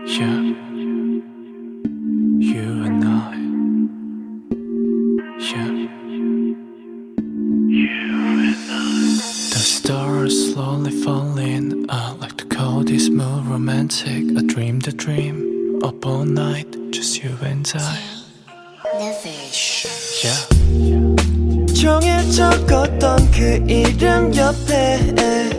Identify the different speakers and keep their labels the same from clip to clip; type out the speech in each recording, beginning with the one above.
Speaker 1: Yeah, you and I. Yeah, you and I. The stars slowly falling like the cold is more romantic. I dreamed a dream up all night, just you and I. Yeah.
Speaker 2: 종이에 적었던 그 이름 옆에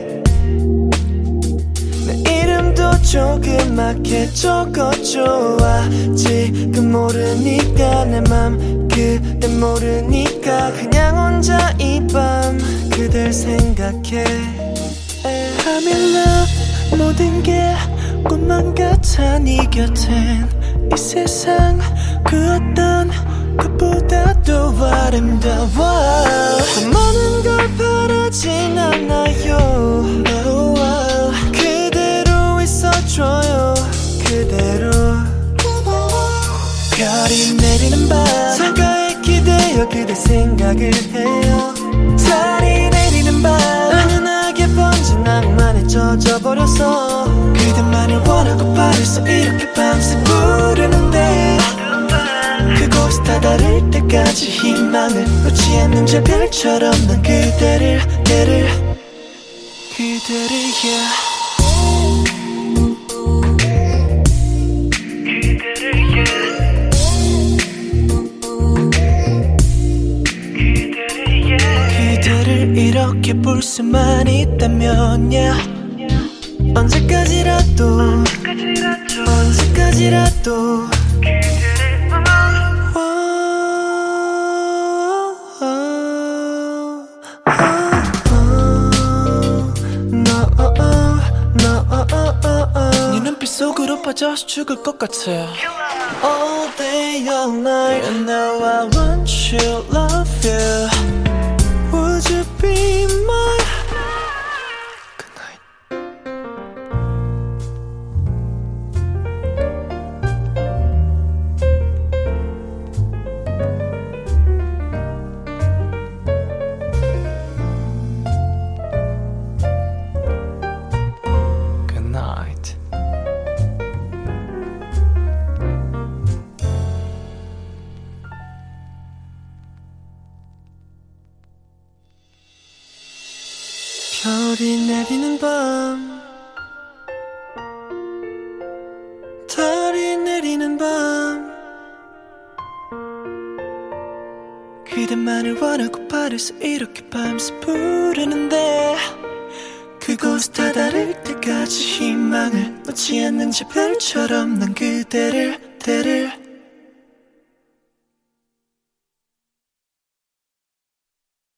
Speaker 2: 내 이름도 조그맣게 적어줘. 지금 모르니까 내 맘 그대 모르니까 그냥 혼자 이 밤 그댈 생각해. I'm in love 모든 게 꿈만 같아. 네 곁엔 이 세상 그 어떤 것보다도 아름다워. 더 많은 걸 바라진 않아요. 그대로 있어줘요. 그대로. 별이 내리는 밤 창가에 기대어 그대 생각을 해요. 달이 내리는 밤 은은하게 번진 낭만에 젖어버려서 그대만을 원하고 바래서 이렇게 밤새 부르는데 그곳에 다다를 때까지 희망을 놓지 않는 저 별처럼 난 그대를 yeah. 그대를 이렇게 볼 수만 있다면 yeah. 언제까지라도 네 눈빛 속으로 빠져서 죽을 것 같아. All day all night and now I want you, love you. Would you be mine? Good night.
Speaker 1: Good night.
Speaker 2: 별이 내리는 밤 달이 내리는 밤 그대만을 원하고 바래서 이렇게 밤새 부르는데 그곳에 다다를 때까지 희망을 놓지 않는 저 별처럼 난 그대를